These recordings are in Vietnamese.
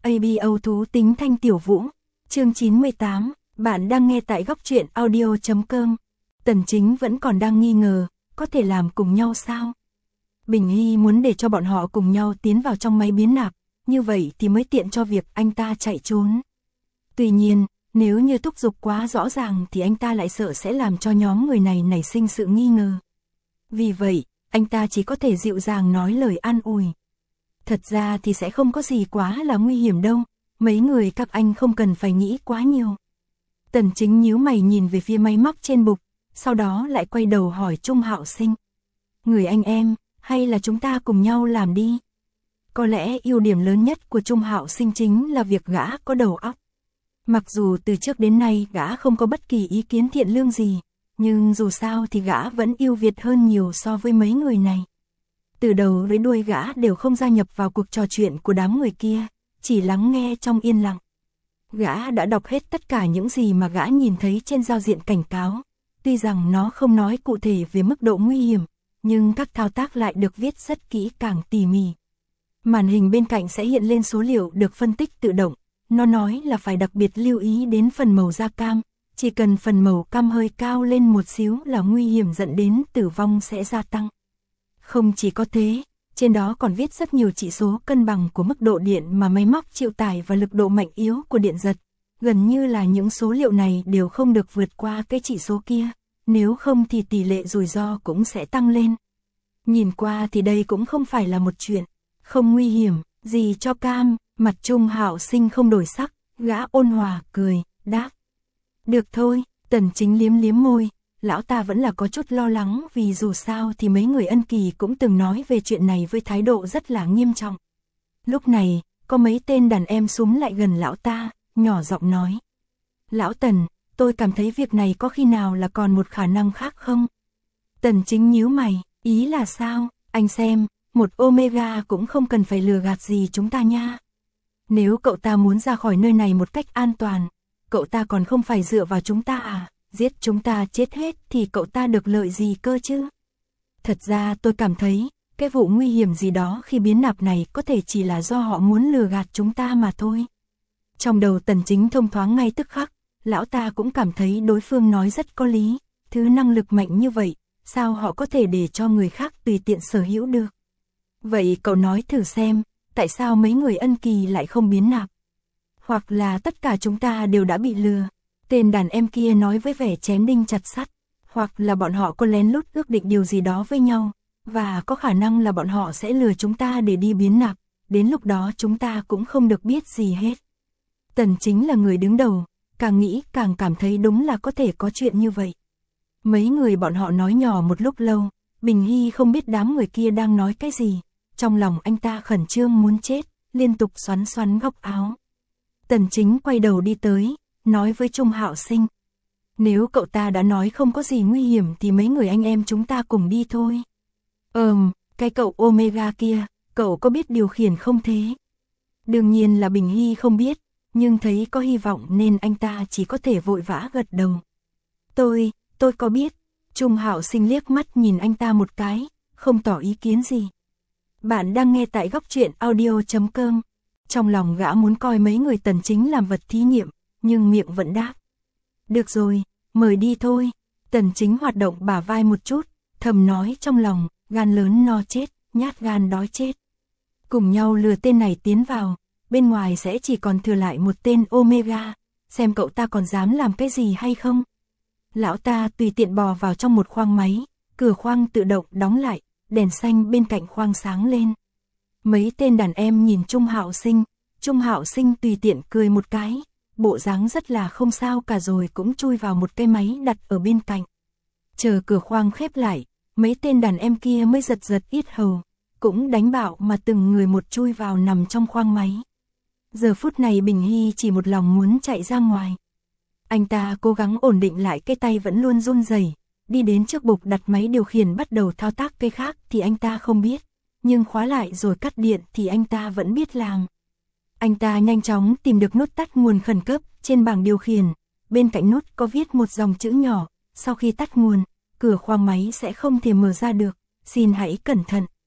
ABO thú tính Thanh Tiểu Vũ, chương 98, bạn đang nghe tại góc truyện audio.com. Tần Chính vẫn còn đang nghi ngờ, có thể làm cùng nhau sao? Bình Hy muốn để cho bọn họ cùng nhau tiến vào trong máy biến nạp, như vậy thì mới tiện cho việc anh ta chạy trốn. Tuy nhiên, nếu như thúc giục quá rõ ràng thì anh ta lại sợ sẽ làm cho nhóm người này nảy sinh sự nghi ngờ. Vì vậy, anh ta chỉ có thể dịu dàng nói lời an ủi. Thật ra thì sẽ không có gì quá là nguy hiểm đâu, mấy người các anh không cần phải nghĩ quá nhiều. Tần Chính nhíu mày nhìn về phía máy móc trên bục, sau đó lại quay đầu hỏi Trung Hạo Sinh. Người anh em, hay là chúng ta cùng nhau làm đi? Có lẽ ưu điểm lớn nhất của Trung Hạo Sinh chính là việc gã có đầu óc. Mặc dù từ trước đến nay gã không có bất kỳ ý kiến thiện lương gì, nhưng dù sao thì gã vẫn ưu việt hơn nhiều so với mấy người này. Từ đầu đến đuôi gã đều không gia nhập vào cuộc trò chuyện của đám người kia, chỉ lắng nghe trong yên lặng. Gã đã đọc hết tất cả những gì mà gã nhìn thấy trên giao diện cảnh cáo. Tuy rằng nó không nói cụ thể về mức độ nguy hiểm, nhưng các thao tác lại được viết rất kỹ càng tỉ mỉ. Màn hình bên cạnh sẽ hiện lên số liệu được phân tích tự động. Nó nói là phải đặc biệt lưu ý đến phần màu da cam, chỉ cần phần màu cam hơi cao lên một xíu là nguy hiểm dẫn đến tử vong sẽ gia tăng. Không chỉ có thế, trên đó còn viết rất nhiều chỉ số cân bằng của mức độ điện mà máy móc chịu tải và lực độ mạnh yếu của điện giật. Gần như là những số liệu này đều không được vượt qua cái chỉ số kia, nếu không thì tỷ lệ rủi ro cũng sẽ tăng lên. Nhìn qua thì đây cũng không phải là một chuyện không nguy hiểm gì cho cam. Mặt Trung Hạo Sinh không đổi sắc, gã ôn hòa cười, đáp. Được thôi, Tần Chính liếm liếm môi, lão ta vẫn là có chút lo lắng vì dù sao thì mấy người Ân Kỳ cũng từng nói về chuyện này với thái độ rất là nghiêm trọng. Lúc này, có mấy tên đàn em súm lại gần lão ta, nhỏ giọng nói. Lão Tần, tôi cảm thấy việc này có khi nào là còn một khả năng khác không? Tần Chính nhíu mày, ý là sao, anh xem, một Omega cũng không cần phải lừa gạt gì chúng ta nha. Nếu cậu ta muốn ra khỏi nơi này một cách an toàn, cậu ta còn không phải dựa vào chúng ta à, giết chúng ta chết hết thì cậu ta được lợi gì cơ chứ? Thật ra tôi cảm thấy, cái vụ nguy hiểm gì đó khi biến nạp này có thể chỉ là do họ muốn lừa gạt chúng ta mà thôi. Trong đầu Tần Chính thông thoáng ngay tức khắc, lão ta cũng cảm thấy đối phương nói rất có lý, thứ năng lực mạnh như vậy, sao họ có thể để cho người khác tùy tiện sở hữu được? Vậy cậu nói thử xem, tại sao mấy người Ân Kỳ lại không biến nạp? Hoặc là tất cả chúng ta đều đã bị lừa? Tên đàn em kia nói với vẻ chém đinh chặt sắt. Hoặc là bọn họ có lén lút ước định điều gì đó với nhau, và có khả năng là bọn họ sẽ lừa chúng ta để đi biến nạp, đến lúc đó chúng ta cũng không được biết gì hết. Tần Chính là người đứng đầu, càng nghĩ càng cảm thấy đúng là có thể có chuyện như vậy. Mấy người bọn họ nói nhỏ một lúc lâu, Bình Hy không biết đám người kia đang nói cái gì. Trong lòng anh ta khẩn trương muốn chết, liên tục xoắn xoắn góc áo. Tần Chính quay đầu đi tới, nói với Trung Hạo Sinh. Nếu cậu ta đã nói không có gì nguy hiểm thì mấy người anh em chúng ta cùng đi thôi. Cái cậu Omega kia, cậu có biết điều khiển không thế? Đương nhiên là Bình Hy không biết, nhưng thấy có hy vọng nên anh ta chỉ có thể vội vã gật đầu. Tôi có biết. Trung Hạo Sinh liếc mắt nhìn anh ta một cái, không tỏ ý kiến gì. Bạn đang nghe tại góc truyện audio.com. Trong lòng gã muốn coi mấy người Tần Chính làm vật thí nghiệm, nhưng miệng vẫn đáp. Được rồi, mời đi thôi. Tần Chính hoạt động bả vai một chút, thầm nói trong lòng, gan lớn no chết, nhát gan đói chết. Cùng nhau lừa tên này tiến vào, bên ngoài sẽ chỉ còn thừa lại một tên Omega, xem cậu ta còn dám làm cái gì hay không. Lão ta tùy tiện bò vào trong một khoang máy, cửa khoang tự động đóng lại, đèn xanh bên cạnh khoang sáng lên. Mấy tên đàn em nhìn Trung Hạo Sinh tùy tiện cười một cái, bộ dáng rất là không sao cả rồi cũng chui vào một cái máy đặt ở bên cạnh. Chờ cửa khoang khép lại, mấy tên đàn em kia mới giật giật yết hầu, cũng đánh bạo mà từng người một chui vào nằm trong khoang máy. Giờ phút này Bình Hy chỉ một lòng muốn chạy ra ngoài. Anh ta cố gắng ổn định lại cái tay vẫn luôn run rẩy, đi đến trước bục đặt máy điều khiển bắt đầu thao tác cái khác thì anh ta không biết, nhưng khóa lại rồi cắt điện thì anh ta vẫn biết làm. Anh ta nhanh chóng tìm được nút tắt nguồn khẩn cấp trên bảng điều khiển, bên cạnh nút có viết một dòng chữ nhỏ, sau khi tắt nguồn, cửa khoang máy sẽ không thể mở ra được, xin hãy cẩn thận.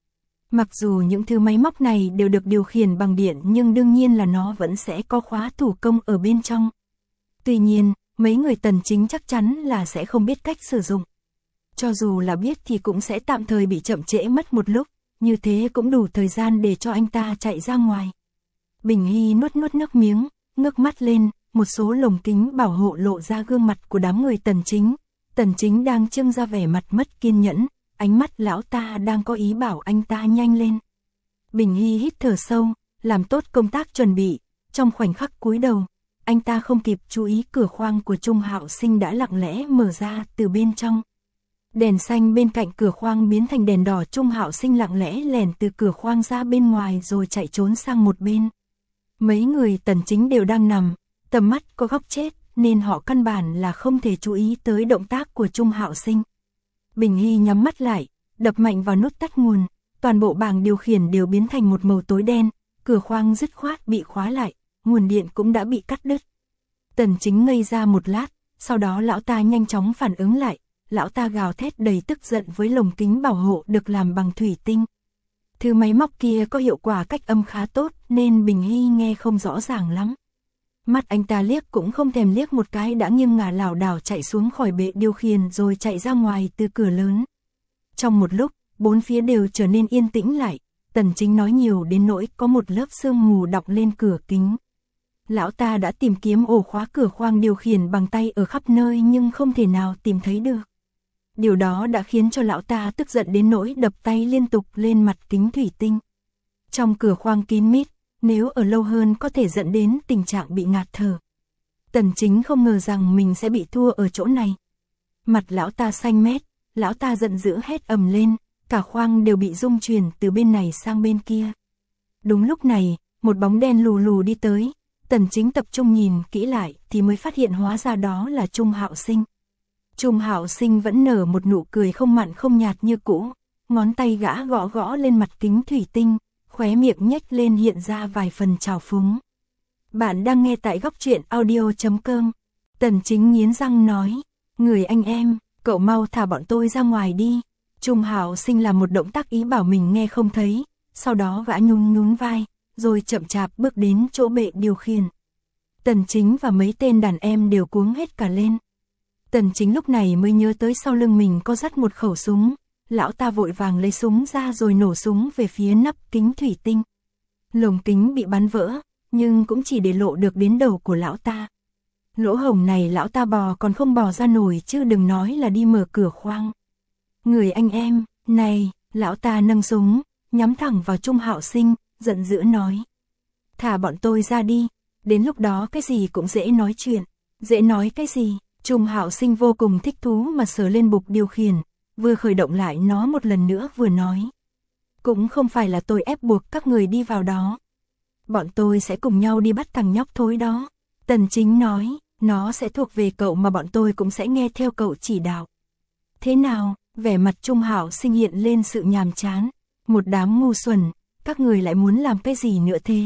Mặc dù những thứ máy móc này đều được điều khiển bằng điện nhưng đương nhiên là nó vẫn sẽ có khóa thủ công ở bên trong. Tuy nhiên, mấy người Tần Chính chắc chắn là sẽ không biết cách sử dụng. Cho dù là biết thì cũng sẽ tạm thời bị chậm trễ mất một lúc, như thế cũng đủ thời gian để cho anh ta chạy ra ngoài. Bình Hy nuốt nước miếng, ngước mắt lên, một số lồng kính bảo hộ lộ ra gương mặt của đám người Tần Chính. Tần Chính đang trưng ra vẻ mặt mất kiên nhẫn, ánh mắt lão ta đang có ý bảo anh ta nhanh lên. Bình Hy hít thở sâu, làm tốt công tác chuẩn bị, trong khoảnh khắc cúi đầu, anh ta không kịp chú ý cửa khoang của Trung Hạo Sinh đã lặng lẽ mở ra từ bên trong. Đèn xanh bên cạnh cửa khoang biến thành đèn đỏ, Trung Hạo Sinh lặng lẽ lèn từ cửa khoang ra bên ngoài rồi chạy trốn sang một bên. Mấy người Tần Chính đều đang nằm, tầm mắt có góc chết nên họ căn bản là không thể chú ý tới động tác của Trung Hạo Sinh. Bình Hy nhắm mắt lại, đập mạnh vào nút tắt nguồn, toàn bộ bảng điều khiển đều biến thành một màu tối đen, cửa khoang dứt khoát bị khóa lại, nguồn điện cũng đã bị cắt đứt. Tần Chính ngây ra một lát, sau đó lão ta nhanh chóng phản ứng lại, lão ta gào thét đầy tức giận với lồng kính bảo hộ được làm bằng thủy tinh. Thứ máy móc kia có hiệu quả cách âm khá tốt nên Bình Hy nghe không rõ ràng lắm. Mắt anh ta liếc cũng không thèm liếc một cái đã nghiêng ngả lảo đảo chạy xuống khỏi bệ điều khiển rồi chạy ra ngoài từ cửa lớn. Trong một lúc, bốn phía đều trở nên yên tĩnh lại, Tần Chính nói nhiều đến nỗi có một lớp sương mù đọng lên cửa kính. Lão ta đã tìm kiếm ổ khóa cửa khoang điều khiển bằng tay ở khắp nơi nhưng không thể nào tìm thấy được. Điều đó đã khiến cho lão ta tức giận đến nỗi đập tay liên tục lên mặt kính thủy tinh. Trong cửa khoang kín mít, nếu ở lâu hơn có thể dẫn đến tình trạng bị ngạt thở. Tần Chính không ngờ rằng mình sẽ bị thua ở chỗ này. Mặt lão ta xanh mét, lão ta giận dữ hét ầm lên, cả khoang đều bị rung chuyển từ bên này sang bên kia. Đúng lúc này, một bóng đen lù lù đi tới, Tần Chính tập trung nhìn kỹ lại thì mới phát hiện hóa ra đó là Trung Hạo Sinh. Trung Hạo Sinh vẫn nở một nụ cười không mặn không nhạt như cũ, ngón tay gã gõ gõ lên mặt kính thủy tinh, khóe miệng nhếch lên hiện ra vài phần trào phúng. Bạn đang nghe tại góc truyện audio.com. Tần Chính nghiến răng nói, người anh em, cậu mau thả bọn tôi ra ngoài đi. Trung Hạo Sinh làm một động tác ý bảo mình nghe không thấy, sau đó gã nhún vai, rồi chậm chạp bước đến chỗ bệ điều khiển. Tần Chính và mấy tên đàn em đều cuống hết cả lên. Tần Chính lúc này mới nhớ tới sau lưng mình có dắt một khẩu súng, lão ta vội vàng lấy súng ra rồi nổ súng về phía nắp kính thủy tinh. Lồng kính bị bắn vỡ, nhưng cũng chỉ để lộ được đến đầu của lão ta. Lỗ hổng này lão ta bò còn không bò ra nổi chứ đừng nói là đi mở cửa khoang. Người anh em, này, lão ta nâng súng, nhắm thẳng vào Trung Hạo Sinh, giận dữ nói. Thả bọn tôi ra đi, đến lúc đó cái gì cũng dễ nói chuyện. Dễ nói cái gì? Trung Hạo Sinh vô cùng thích thú mà sờ lên bục điều khiển, vừa khởi động lại nó một lần nữa vừa nói. Cũng không phải là tôi ép buộc các người đi vào đó. Bọn tôi sẽ cùng nhau đi bắt thằng nhóc thối đó. Tần Chính nói, nó sẽ thuộc về cậu mà bọn tôi cũng sẽ nghe theo cậu chỉ đạo. Thế nào? Vẻ mặt Trung Hạo Sinh hiện lên sự nhàm chán. Một đám ngu xuẩn, các người lại muốn làm cái gì nữa thế?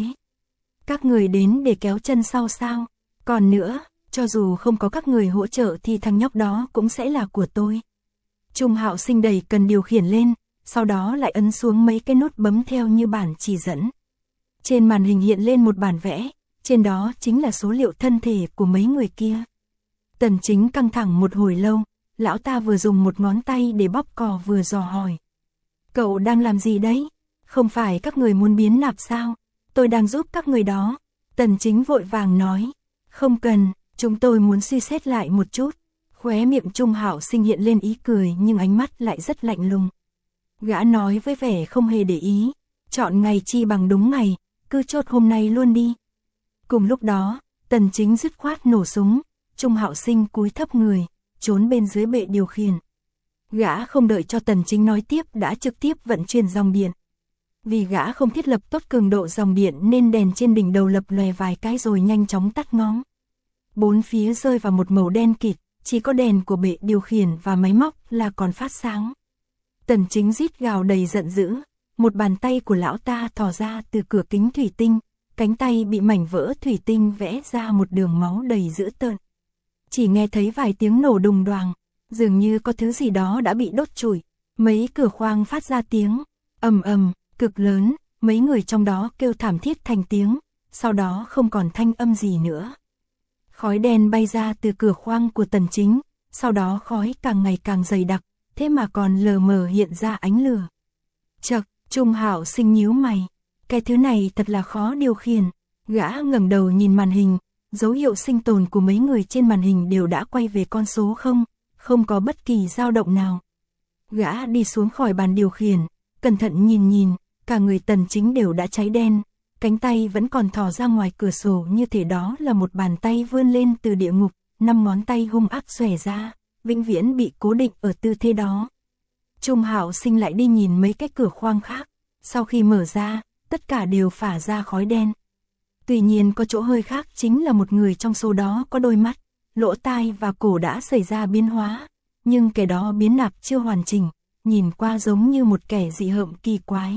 Các người đến để kéo chân sau sao? Còn nữa, cho dù không có các người hỗ trợ thì thằng nhóc đó cũng sẽ là của tôi. Trung Hạo Sinh đẩy cần điều khiển lên, sau đó lại ấn xuống mấy cái nút bấm theo như bản chỉ dẫn. Trên màn hình hiện lên một bản vẽ, trên đó chính là số liệu thân thể của mấy người kia. Tần Chính căng thẳng một hồi lâu, lão ta vừa dùng một ngón tay để bóp cò vừa dò hỏi. Cậu đang làm gì đấy? Không phải các người muốn biến nạp sao? Tôi đang giúp các người đó. Tần Chính vội vàng nói. Không cần, chúng tôi muốn suy xét lại một chút. Khóe miệng Trung Hạo Sinh hiện lên ý cười nhưng ánh mắt lại rất lạnh lùng. Gã nói với vẻ không hề để ý. Chọn ngày chi bằng đúng ngày, cứ chốt hôm nay luôn đi. Cùng lúc đó, Tần Chính dứt khoát nổ súng. Trung Hạo Sinh cúi thấp người, trốn bên dưới bệ điều khiển. Gã không đợi cho Tần Chính nói tiếp đã trực tiếp vận chuyển dòng điện. Vì gã không thiết lập tốt cường độ dòng điện nên đèn trên đỉnh đầu lập lòe vài cái rồi nhanh chóng tắt ngóm. Bốn phía rơi vào một màu đen kịt, chỉ có đèn của bệ điều khiển và máy móc là còn phát sáng. Tần Chính rít gào đầy giận dữ, một bàn tay của lão ta thò ra từ cửa kính thủy tinh, cánh tay bị mảnh vỡ thủy tinh vẽ ra một đường máu đầy dữ tợn. Chỉ nghe thấy vài tiếng nổ đùng đoàng, dường như có thứ gì đó đã bị đốt trụi, mấy cửa khoang phát ra tiếng ầm ầm, cực lớn, mấy người trong đó kêu thảm thiết thành tiếng, sau đó không còn thanh âm gì nữa. Khói đen bay ra từ cửa khoang của Tần Chính, sau đó khói càng ngày càng dày đặc, thế mà còn lờ mờ hiện ra ánh lửa. Chậc, Trung Hạo Sinh nhíu mày, cái thứ này thật là khó điều khiển. Gã ngẩng đầu nhìn màn hình, dấu hiệu sinh tồn của mấy người trên màn hình đều đã quay về con số 0, không có bất kỳ dao động nào. Gã đi xuống khỏi bàn điều khiển, cẩn thận nhìn, cả người Tần Chính đều đã cháy đen, cánh tay vẫn còn thò ra ngoài cửa sổ như thể đó là một bàn tay vươn lên từ địa ngục, 5 ngón tay hung ác xòe ra, vĩnh viễn bị cố định ở tư thế đó. Trung Hạo Sinh lại đi nhìn mấy cái cửa khoang khác, sau khi mở ra, tất cả đều phả ra khói đen. Tuy nhiên có chỗ hơi khác chính là một người trong số đó có đôi mắt, lỗ tai và cổ đã xảy ra biến hóa, nhưng kẻ đó biến nạp chưa hoàn chỉnh, nhìn qua giống như một kẻ dị hợm kỳ quái.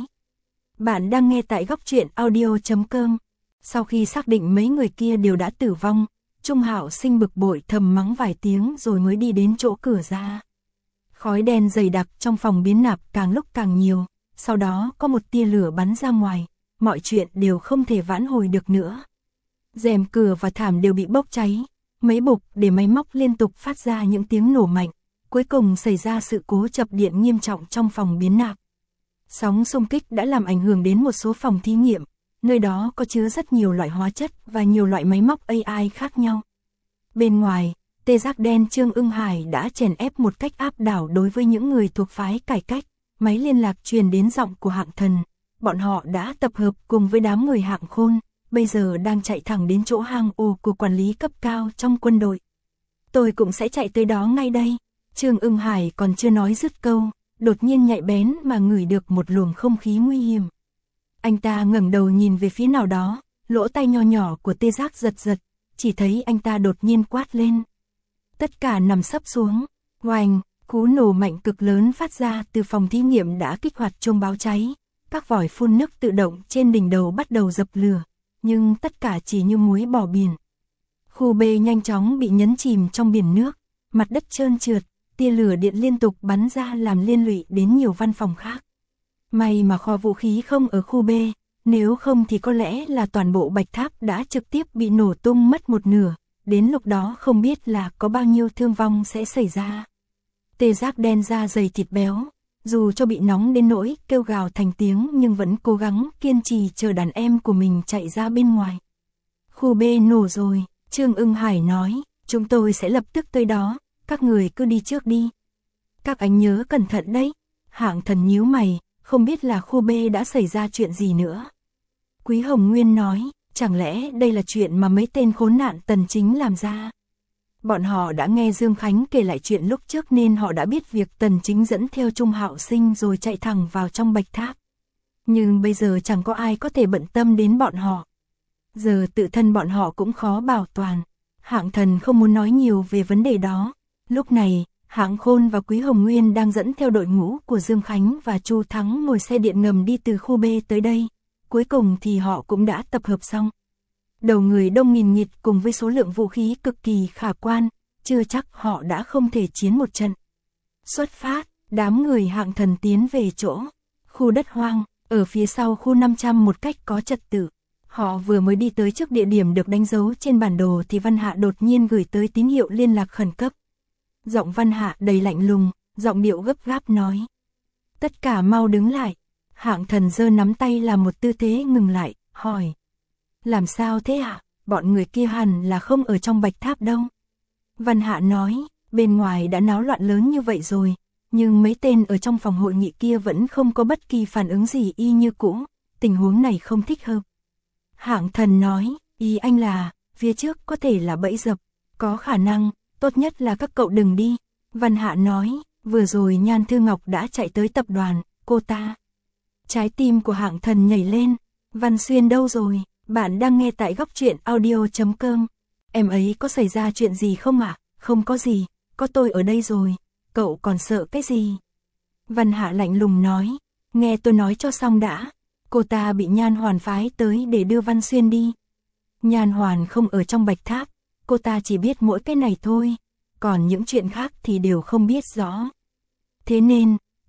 Bạn đang nghe tại góc truyện audio.com. Sau khi xác định mấy người kia đều đã tử vong, Trung Hạo Sinh bực bội thầm mắng vài tiếng rồi mới đi đến chỗ cửa ra. Khói đen dày đặc trong phòng biến nạp càng lúc càng nhiều, sau đó có một tia lửa bắn ra ngoài, mọi chuyện đều không thể vãn hồi được nữa. Rèm cửa và thảm đều bị bốc cháy, mấy bục để máy móc liên tục phát ra những tiếng nổ mạnh, cuối cùng xảy ra sự cố chập điện nghiêm trọng trong phòng biến nạp. Sóng xung kích đã làm ảnh hưởng đến một số phòng thí nghiệm, nơi đó có chứa rất nhiều loại hóa chất và nhiều loại máy móc AI khác nhau. Bên ngoài, tê giác đen Trương Ưng Hải đã chèn ép một cách áp đảo đối với những người thuộc phái cải cách, máy liên lạc truyền đến giọng của Hạng Thần. Bọn họ đã tập hợp cùng với đám người Hạng Khôn, bây giờ đang chạy thẳng đến chỗ hang ổ của quản lý cấp cao trong quân đội. Tôi cũng sẽ chạy tới đó ngay đây. Trương Ưng Hải còn chưa nói dứt câu, đột nhiên nhạy bén mà ngửi được một luồng không khí nguy hiểm. Anh ta ngẩng đầu nhìn về phía nào đó, lỗ tai nho nhỏ của tê giác giật giật, chỉ thấy anh ta đột nhiên quát lên. Tất cả nằm sấp xuống, oành, cú nổ mạnh cực lớn phát ra từ phòng thí nghiệm đã kích hoạt chuông báo cháy, các vòi phun nước tự động trên đỉnh đầu bắt đầu dập lửa, nhưng tất cả chỉ như muối bỏ biển. Khu B nhanh chóng bị nhấn chìm trong biển nước, mặt đất trơn trượt, tia lửa điện liên tục bắn ra làm liên lụy đến nhiều văn phòng khác. May mà kho vũ khí không ở khu B, nếu không thì có lẽ là toàn bộ Bạch Tháp đã trực tiếp bị nổ tung mất một nửa, đến lúc đó không biết là có bao nhiêu thương vong sẽ xảy ra. Tê giác đen da dày thịt béo, dù cho bị nóng đến nỗi kêu gào thành tiếng nhưng vẫn cố gắng kiên trì chờ đàn em của mình chạy ra bên ngoài. Khu B nổ rồi, Trương Ưng Hải nói, chúng tôi sẽ lập tức tới đó, các người cứ đi trước đi. Các anh nhớ cẩn thận đấy. Hạng Thần nhíu mày, không biết là khu B đã xảy ra chuyện gì nữa. Quý Hồng Nguyên nói, chẳng lẽ đây là chuyện mà mấy tên khốn nạn Tần Chính làm ra. Bọn họ đã nghe Dương Khánh kể lại chuyện lúc trước nên họ đã biết việc Tần Chính dẫn theo Trung Hạo Sinh rồi chạy thẳng vào trong Bạch Tháp. Nhưng bây giờ chẳng có ai có thể bận tâm đến bọn họ. Giờ tự thân bọn họ cũng khó bảo toàn. Hạng Thần không muốn nói nhiều về vấn đề đó. Lúc này, Hạng Khôn và Quý Hồng Nguyên đang dẫn theo đội ngũ của Dương Khánh và Chu Thắng ngồi xe điện ngầm đi từ khu B tới đây. Cuối cùng thì họ cũng đã tập hợp xong. Đầu người đông nghìn nghịt cùng với số lượng vũ khí cực kỳ khả quan, chưa chắc họ đã không thể chiến một trận. Xuất phát, đám người Hạng Thần tiến về chỗ khu đất hoang, ở phía sau khu 500 một cách có trật tự. Họ vừa mới đi tới trước địa điểm được đánh dấu trên bản đồ thì Văn Hạ đột nhiên gửi tới tín hiệu liên lạc khẩn cấp. Giọng Văn Hạ đầy lạnh lùng, giọng điệu gấp gáp nói. Tất cả mau đứng lại. Hạng Thần giơ nắm tay làm một tư thế ngừng lại, hỏi. Làm sao thế ạ? Bọn người kia hẳn là không ở trong Bạch Tháp đâu. Văn Hạ nói, bên ngoài đã náo loạn lớn như vậy rồi, nhưng mấy tên ở trong phòng hội nghị kia vẫn không có bất kỳ phản ứng gì y như cũ, tình huống này không thích hợp. Hạng Thần nói, ý anh là, phía trước có thể là bẫy dập, có khả năng, tốt nhất là các cậu đừng đi. Văn Hạ nói, vừa rồi Nhan Thư Ngọc đã chạy tới tập đoàn, cô ta. Trái tim của Hạng Thần nhảy lên, Văn Xuyên đâu rồi? Bạn đang nghe tại góc truyện audio.com. Em ấy có xảy ra chuyện gì không ạ? Không có gì, có tôi ở đây rồi, cậu còn sợ cái gì? Văn Hạ lạnh lùng nói, nghe tôi nói cho xong đã. Cô ta bị Nhan Hoàn phái tới để đưa Văn Xuyên đi. Nhan Hoàn không ở trong Bạch Tháp, cô ta chỉ biết mỗi cái này thôi, còn những chuyện khác thì đều không biết rõ. Thế nên,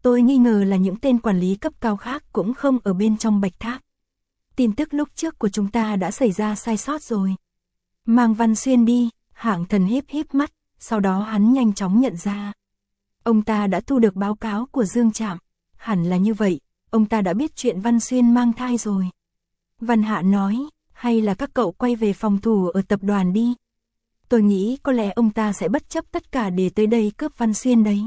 Tôi nghi ngờ là những tên quản lý cấp cao khác cũng không ở bên trong Bạch Tháp. Tin tức lúc trước của chúng ta đã xảy ra sai sót rồi. Mang Văn Xuyên đi, Hạng Thần híp híp mắt, sau đó hắn nhanh chóng nhận ra. Ông ta đã thu được báo cáo của Dương Trạm, hẳn là như vậy, ông ta đã biết chuyện Văn Xuyên mang thai rồi. Văn Hạ nói, hay là các cậu quay về phòng thủ ở tập đoàn đi. Tôi nghĩ có lẽ ông ta sẽ bất chấp tất cả để tới đây cướp Văn Xuyên đấy.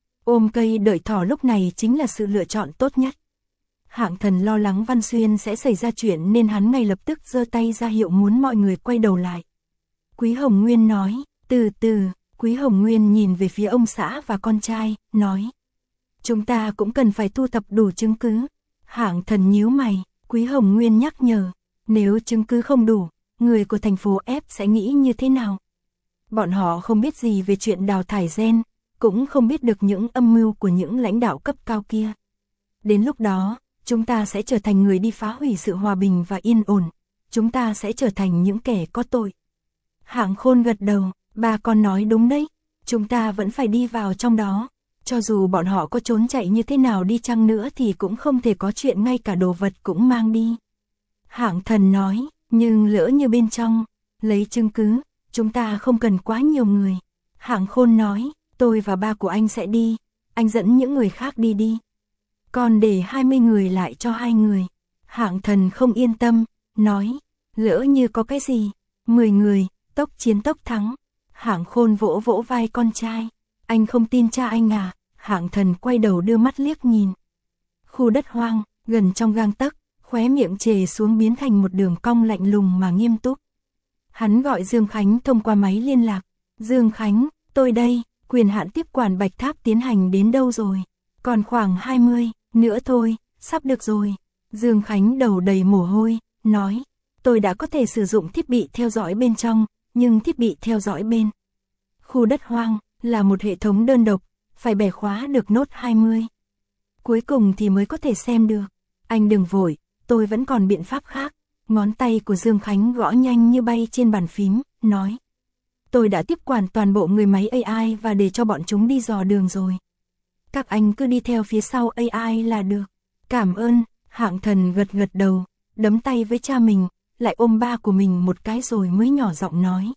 Ôm cây đợi thỏ lúc này chính là sự lựa chọn tốt nhất. Hạng Thần lo lắng Văn Xuyên sẽ xảy ra chuyện nên hắn ngay lập tức giơ tay ra hiệu muốn mọi người quay đầu lại. Quý Hồng Nguyên nói, từ từ, Quý Hồng Nguyên nhìn về phía ông xã và con trai, nói. Chúng ta cũng cần phải thu thập đủ chứng cứ. Hạng Thần nhíu mày, Quý Hồng Nguyên nhắc nhở, nếu chứng cứ không đủ, người của thành phố F sẽ nghĩ như thế nào? Bọn họ không biết gì về chuyện đào thải gen, cũng không biết được những âm mưu của những lãnh đạo cấp cao kia. Đến lúc đó, chúng ta sẽ trở thành người đi phá hủy sự hòa bình và yên ổn. Chúng ta sẽ trở thành những kẻ có tội. Hạng Khôn gật đầu, ba con nói đúng đấy. Chúng ta vẫn phải đi vào trong đó. Cho dù bọn họ có trốn chạy như thế nào đi chăng nữa thì cũng không thể có chuyện ngay cả đồ vật cũng mang đi. Hạng Thần nói, nhưng lỡ như bên trong, lấy chứng cứ, chúng ta không cần quá nhiều người. Hạng Khôn nói, tôi và ba của anh sẽ đi, anh dẫn những người khác đi đi. Còn để 20 người lại cho 2 người. Hạng Thần không yên tâm, nói, lỡ như có cái gì, 10 người, tốc chiến tốc thắng. Hạng Khôn vỗ vỗ vai con trai, anh không tin cha anh à? Hạng Thần quay đầu đưa mắt liếc nhìn. Khu đất hoang, gần trong gang tấc, khóe miệng trề xuống biến thành một đường cong lạnh lùng mà nghiêm túc. Hắn gọi Dương Khánh thông qua máy liên lạc. Dương Khánh, tôi đây, quyền hạn tiếp quản Bạch Tháp tiến hành đến đâu rồi? Còn khoảng 20 nữa thôi, sắp được rồi. Dương Khánh đầu đầy mồ hôi, nói, tôi đã có thể sử dụng thiết bị theo dõi bên trong, nhưng thiết bị theo dõi bên khu đất hoang là một hệ thống đơn độc, phải bẻ khóa được nốt 20. Cuối cùng thì mới có thể xem được. Anh đừng vội, tôi vẫn còn biện pháp khác. Ngón tay của Dương Khánh gõ nhanh như bay trên bàn phím, nói. Tôi đã tiếp quản toàn bộ người máy AI và để cho bọn chúng đi dò đường rồi. Các anh cứ đi theo phía sau AI là được. Cảm ơn, Hạng Thần gật gật đầu, đấm tay với cha mình, lại ôm ba của mình một cái rồi mới nhỏ giọng nói.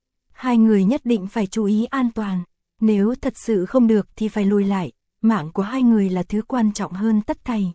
2 người nhất định phải chú ý an toàn, nếu thật sự không được thì phải lùi lại, mạng của 2 người là thứ quan trọng hơn tất thảy.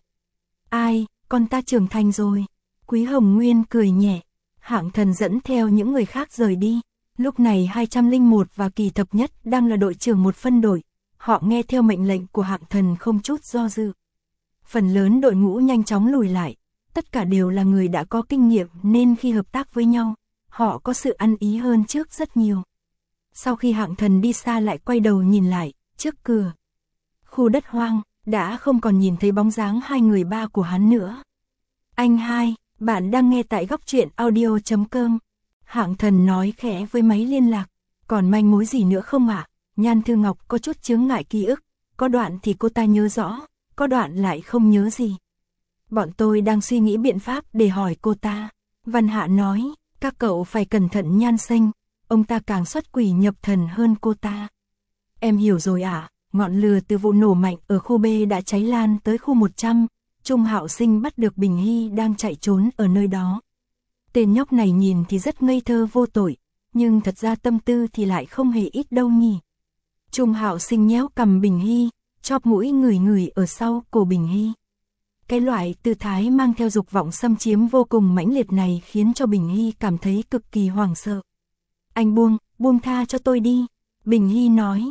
Ai, con ta trưởng thành rồi. Quý Hồng Nguyên cười nhẹ, Hạng Thần dẫn theo những người khác rời đi. Lúc này 201 và Kỳ Thập Nhất đang là đội trưởng một phân đội, họ nghe theo mệnh lệnh của Hạng Thần không chút do dự. Phần lớn đội ngũ nhanh chóng lùi lại, tất cả đều là người đã có kinh nghiệm nên khi hợp tác với nhau, họ có sự ăn ý hơn trước rất nhiều. Sau khi Hạng Thần đi xa lại quay đầu nhìn lại, trước cửa khu đất hoang, đã không còn nhìn thấy bóng dáng 2 người ba của hắn nữa. Anh hai, bạn đang nghe tại góc truyện audio.com. Hạng Thần nói khẽ với máy liên lạc, còn manh mối gì nữa không ạ? Nhan Thư Ngọc có chút chướng ngại ký ức, có đoạn thì cô ta nhớ rõ, có đoạn lại không nhớ gì. Bọn tôi đang suy nghĩ biện pháp để hỏi cô ta. Văn Hạ nói, các cậu phải cẩn thận Nhan Xanh, ông ta càng xuất quỷ nhập thần hơn cô ta. Em hiểu rồi ạ, ngọn lửa từ vụ nổ mạnh ở khu B đã cháy lan tới khu 100, Trung Hạo Sinh bắt được Bình Hy đang chạy trốn ở nơi đó. Tên nhóc này nhìn thì rất ngây thơ vô tội, nhưng thật ra tâm tư thì lại không hề ít đâu nhỉ. Trung Hạo Sinh nhéo cằm Bình Hy, chóp mũi ngửi ngửi ở sau cổ Bình Hy. Cái loại tư thái mang theo dục vọng xâm chiếm vô cùng mãnh liệt này khiến cho Bình Hy cảm thấy cực kỳ hoảng sợ. Anh buông tha cho tôi đi. Bình Hy nói,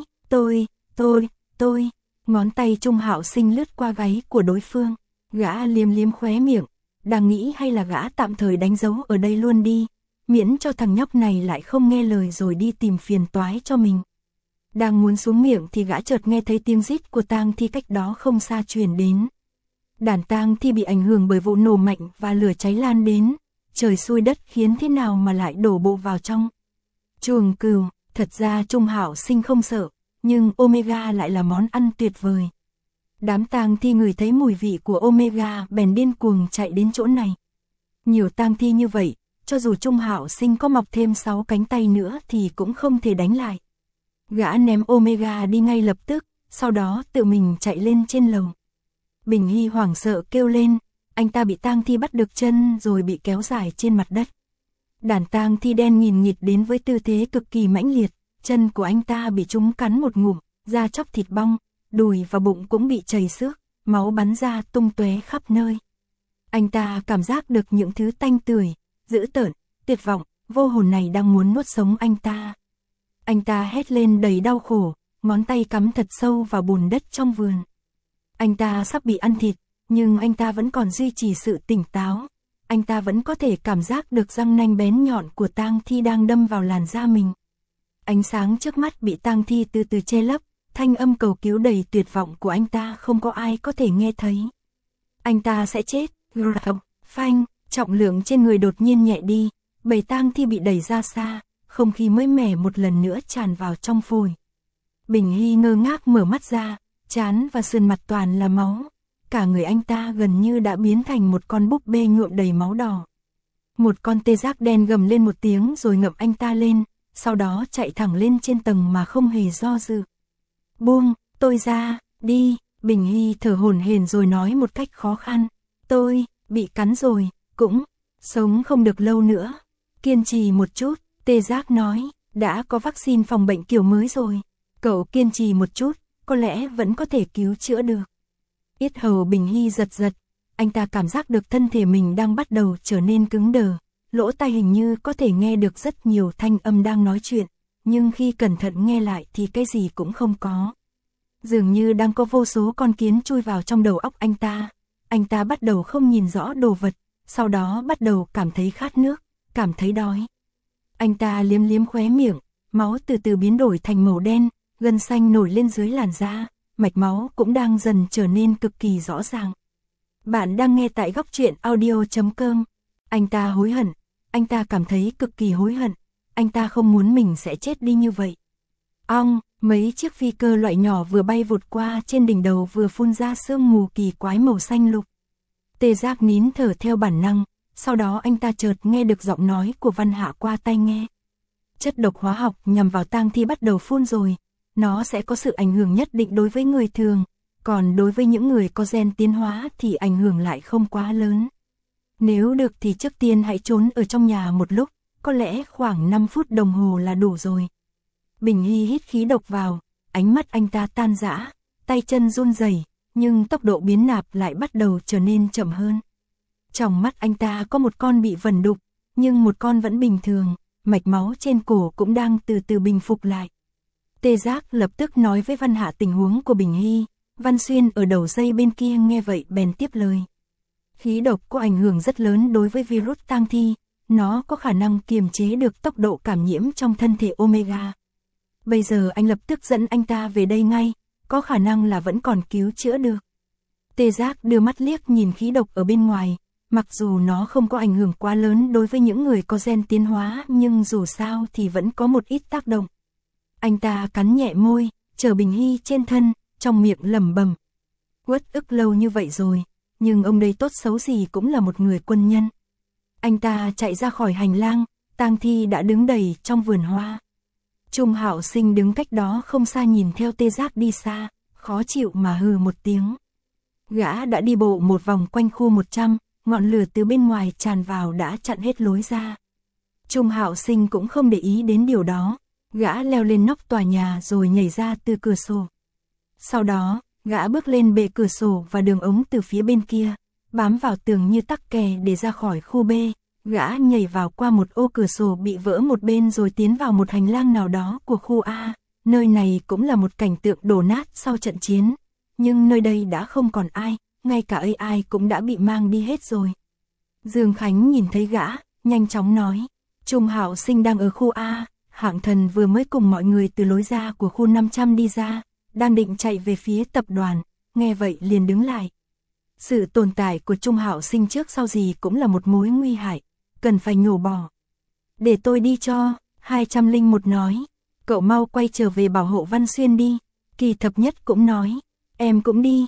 tôi. Ngón tay Trung Hạo Sinh lướt qua gáy của đối phương. Gã liếm liếm khóe miệng, đang nghĩ hay là gã tạm thời đánh dấu ở đây luôn đi, miễn cho thằng nhóc này lại không nghe lời rồi đi tìm phiền toái cho mình. Đang muốn xuống miệng thì gã chợt nghe thấy tiếng rít của tang thi cách đó không xa truyền đến. Đàn tang thi bị ảnh hưởng bởi vụ nổ mạnh và lửa cháy lan đến, trời xui đất khiến thế nào mà lại đổ bộ vào trong chuồng cừu. Thật ra Trung Hạo Sinh không sợ, nhưng Omega lại là món ăn tuyệt vời. Đám tang thi ngửi thấy mùi vị của Omega bèn điên cuồng chạy đến chỗ này. Nhiều tang thi như vậy, cho dù Trung Hạo Sinh có mọc thêm 6 cánh tay nữa thì cũng không thể đánh lại. Gã ném Omega đi ngay lập tức, sau đó tự mình chạy lên trên lầu. Bình Hy hoảng sợ kêu lên, anh ta bị tang thi bắt được chân rồi bị kéo dài trên mặt đất. Đàn tang thi đen nghìn nghịt đến với tư thế cực kỳ mãnh liệt, chân của anh ta bị chúng cắn một ngụm, da chóc thịt bong, đùi và bụng cũng bị trầy xước, máu bắn ra tung tóe khắp nơi. Anh ta cảm giác được những thứ tanh tưởi, dữ tợn, tuyệt vọng, vô hồn này đang muốn nuốt sống anh ta. Anh ta hét lên đầy đau khổ, ngón tay cắm thật sâu vào bùn đất trong vườn. Anh ta sắp bị ăn thịt, nhưng anh ta vẫn còn duy trì sự tỉnh táo. Anh ta vẫn có thể cảm giác được răng nanh bén nhọn của tang thi đang đâm vào làn da mình. Ánh sáng trước mắt bị tang thi từ từ che lấp, thanh âm cầu cứu đầy tuyệt vọng của anh ta không có ai có thể nghe thấy. Anh ta sẽ chết, phanh, trọng lượng trên người đột nhiên nhẹ đi, bầy tang thi bị đẩy ra xa, không khí mới mẻ một lần nữa tràn vào trong phổi. Bình Hy ngơ ngác mở mắt ra, trán và sườn mặt toàn là máu. Cả người anh ta gần như đã biến thành một con búp bê nhuộm đầy máu đỏ. Một con tê giác đen gầm lên một tiếng rồi ngậm anh ta lên, sau đó chạy thẳng lên trên tầng mà không hề do dự. Buông, tôi ra, đi, Bình Hy thở hổn hển rồi nói một cách khó khăn. Tôi, bị cắn rồi, cũng, sống không được lâu nữa. Kiên trì một chút, tê giác nói, đã có vaccine phòng bệnh kiểu mới rồi. Cậu kiên trì một chút, có lẽ vẫn có thể cứu chữa được. Yết hầu Bình Hy giật giật, anh ta cảm giác được thân thể mình đang bắt đầu trở nên cứng đờ, lỗ tai hình như có thể nghe được rất nhiều thanh âm đang nói chuyện, nhưng khi cẩn thận nghe lại thì cái gì cũng không có. Dường như đang có vô số con kiến chui vào trong đầu óc anh ta bắt đầu không nhìn rõ đồ vật, sau đó bắt đầu cảm thấy khát nước, cảm thấy đói. Anh ta liếm liếm khóe miệng, máu từ từ biến đổi thành màu đen, gân xanh nổi lên dưới làn da. Mạch máu cũng đang dần trở nên cực kỳ rõ ràng. Bạn đang nghe tại góc truyện audio.com. Anh ta hối hận, anh ta cảm thấy cực kỳ hối hận, anh ta không muốn mình sẽ chết đi như vậy. Mấy chiếc phi cơ loại nhỏ vừa bay vụt qua trên đỉnh đầu vừa phun ra sương mù kỳ quái màu xanh lục. Tê giác nín thở theo bản năng, sau đó anh ta chợt nghe được giọng nói của Văn Hạ qua tai nghe. Chất độc hóa học nhằm vào tang thi bắt đầu phun rồi. Nó sẽ có sự ảnh hưởng nhất định đối với người thường, còn đối với những người có gen tiến hóa thì ảnh hưởng lại không quá lớn. Nếu được thì trước tiên hãy trốn ở trong nhà một lúc, có lẽ khoảng 5 phút đồng hồ là đủ rồi. Bình Hy hít khí độc vào, ánh mắt anh ta tan rã, tay chân run rẩy, nhưng tốc độ biến nạp lại bắt đầu trở nên chậm hơn. Trong mắt anh ta có một con bị vẩn đục, nhưng một con vẫn bình thường, mạch máu trên cổ cũng đang từ từ bình phục lại. Tê giác lập tức nói với Văn Hạ tình huống của Bình Hy, Văn Xuyên ở đầu dây bên kia nghe vậy bèn tiếp lời. Khí độc có ảnh hưởng rất lớn đối với virus tang thi, nó có khả năng kiềm chế được tốc độ cảm nhiễm trong thân thể Omega. Bây giờ anh lập tức dẫn anh ta về đây ngay, có khả năng là vẫn còn cứu chữa được. Tê giác đưa mắt liếc nhìn khí độc ở bên ngoài, mặc dù nó không có ảnh hưởng quá lớn đối với những người có gen tiến hóa nhưng dù sao thì vẫn có một ít tác động. Anh ta cắn nhẹ môi, chờ Bình Hy trên thân, trong miệng lẩm bẩm. Uất ức lâu như vậy rồi, nhưng ông đây tốt xấu gì cũng là một người quân nhân. Anh ta chạy ra khỏi hành lang, tang thi đã đứng đầy trong vườn hoa. Trung Hạo Sinh đứng cách đó không xa nhìn theo tê giác đi xa, khó chịu mà hừ một tiếng. Gã đã đi bộ một vòng quanh khu 100, ngọn lửa từ bên ngoài tràn vào đã chặn hết lối ra. Trung Hạo Sinh cũng không để ý đến điều đó. Gã leo lên nóc tòa nhà rồi nhảy ra từ cửa sổ. Sau đó, gã bước lên bệ cửa sổ và đường ống từ phía bên kia, bám vào tường như tắc kè để ra khỏi khu B. Gã nhảy vào qua một ô cửa sổ bị vỡ một bên rồi tiến vào một hành lang nào đó của khu A. Nơi này cũng là một cảnh tượng đổ nát sau trận chiến. Nhưng nơi đây đã không còn ai, ngay cả AI cũng đã bị mang đi hết rồi. Dương Khánh nhìn thấy gã, nhanh chóng nói. Trung Hạo Sinh đang ở khu A. Hạng Thần vừa mới cùng mọi người từ lối ra của khu 500 đi ra, đang định chạy về phía tập đoàn, nghe vậy liền đứng lại. Sự tồn tại của Trung Hạo Sinh trước sau gì cũng là một mối nguy hại, cần phải nhổ bỏ. Để tôi đi cho, 201 nói, cậu mau quay trở về bảo hộ Văn Xuyên đi. Kỳ Thập Nhất cũng nói, em cũng đi,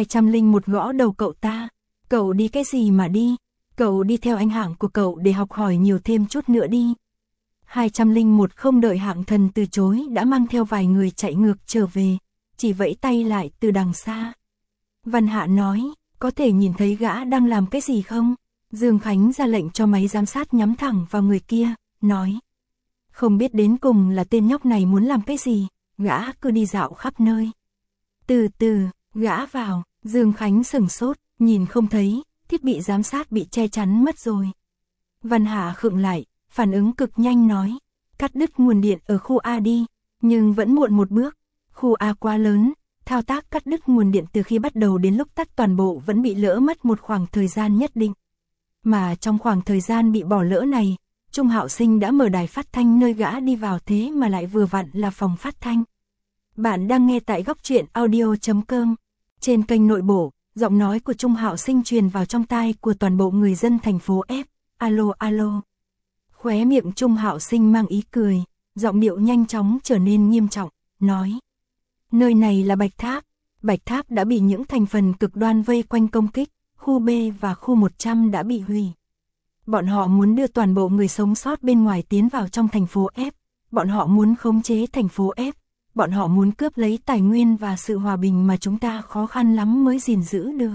201 gõ đầu cậu ta. Cậu đi cái gì mà đi, cậu đi theo anh Hạng của cậu để học hỏi nhiều thêm chút nữa đi. 201 không đợi Hạng Thần từ chối đã mang theo vài người chạy ngược trở về. chỉ vẫy tay lại từ đằng xa. Văn Hạ nói, có thể nhìn thấy gã đang làm cái gì không? Dương Khánh ra lệnh cho máy giám sát nhắm thẳng vào người kia, nói. Không biết đến cùng là tên nhóc này muốn làm cái gì, gã cứ đi dạo khắp nơi. Từ từ, gã vào, Dương Khánh sửng sốt, nhìn không thấy, thiết bị giám sát bị che chắn mất rồi. Văn Hạ khựng lại, phản ứng cực nhanh nói, cắt đứt nguồn điện ở khu A đi, nhưng vẫn muộn một bước, khu A quá lớn, thao tác cắt đứt nguồn điện từ khi bắt đầu đến lúc tắt toàn bộ vẫn bị lỡ mất một khoảng thời gian nhất định. Mà trong khoảng thời gian bị bỏ lỡ này, Trung Hạo Sinh đã mở đài phát thanh nơi gã đi vào thế mà lại vừa vặn là phòng phát thanh. Bạn đang nghe tại góc truyện audio.com. Trên kênh nội bộ, giọng nói của Trung Hạo Sinh truyền vào trong tai của toàn bộ người dân thành phố F. Alo alo. Khóe miệng Trung Hạo Sinh mang ý cười, giọng điệu nhanh chóng trở nên nghiêm trọng, nói. Nơi này là Bạch Tháp. Bạch Tháp đã bị những thành phần cực đoan vây quanh công kích, khu B và khu 100 đã bị hủy. Bọn họ muốn đưa toàn bộ người sống sót bên ngoài tiến vào trong thành phố F. Bọn họ muốn khống chế thành phố F. Bọn họ muốn cướp lấy tài nguyên và sự hòa bình mà chúng ta khó khăn lắm mới gìn giữ được.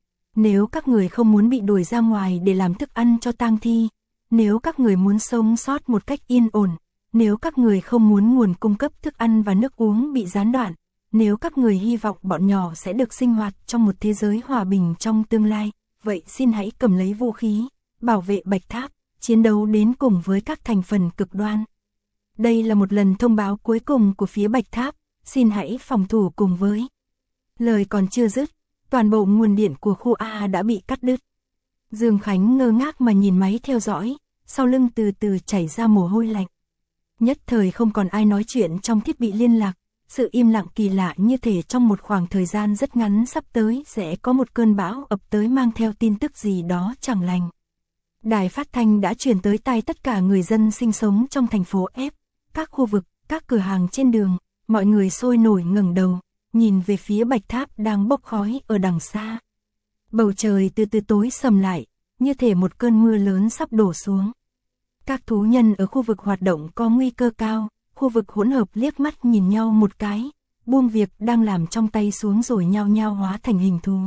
Nếu các người không muốn bị đuổi ra ngoài để làm thức ăn cho tang thi, nếu các người muốn sống sót một cách yên ổn, nếu các người không muốn nguồn cung cấp thức ăn và nước uống bị gián đoạn, nếu các người hy vọng bọn nhỏ sẽ được sinh hoạt trong một thế giới hòa bình trong tương lai, vậy xin hãy cầm lấy vũ khí, bảo vệ Bạch Tháp, chiến đấu đến cùng với các thành phần cực đoan. Đây là một lần thông báo cuối cùng của phía Bạch Tháp, xin hãy phòng thủ cùng với. Lời còn chưa dứt, toàn bộ nguồn điện của khu A đã bị cắt đứt. Dương Khánh ngơ ngác mà nhìn máy theo dõi, sau lưng từ từ chảy ra mồ hôi lạnh. Nhất thời không còn ai nói chuyện trong thiết bị liên lạc, sự im lặng kỳ lạ như thể trong một khoảng thời gian rất ngắn sắp tới sẽ có một cơn bão ập tới mang theo tin tức gì đó chẳng lành. Đài phát thanh đã truyền tới tai tất cả người dân sinh sống trong thành phố F, các khu vực, các cửa hàng trên đường, mọi người sôi nổi ngẩng đầu, nhìn về phía Bạch Tháp đang bốc khói ở đằng xa. Bầu trời từ từ tối sầm lại, như thể một cơn mưa lớn sắp đổ xuống. Các thú nhân ở khu vực hoạt động có nguy cơ cao, khu vực hỗn hợp liếc mắt nhìn nhau một cái, buông việc đang làm trong tay xuống rồi nhao nhao hóa thành hình thú.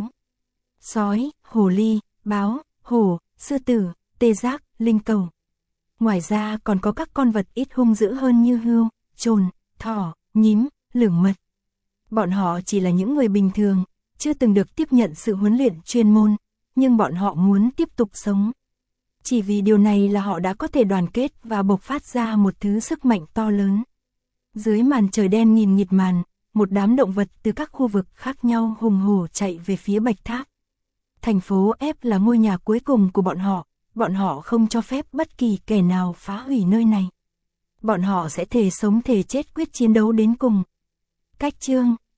Sói, hồ ly, báo, hổ, sư tử, tê giác, linh cầu. Ngoài ra còn có các con vật ít hung dữ hơn như hươu, trồn, thỏ, nhím, lửng mật. Bọn họ chỉ là những người bình thường, chưa từng được tiếp nhận sự huấn luyện chuyên môn, nhưng bọn họ muốn tiếp tục sống. Chỉ vì điều này là họ đã có thể đoàn kết và bộc phát ra một thứ sức mạnh to lớn. Dưới màn trời đen nghìn nghịt màn, một đám động vật từ các khu vực khác nhau hùng hổ chạy về phía Bạch Tháp. Thành phố F là ngôi nhà cuối cùng của bọn họ không cho phép bất kỳ kẻ nào phá hủy nơi này. Bọn họ sẽ thề sống thề chết quyết chiến đấu đến cùng. Cách chương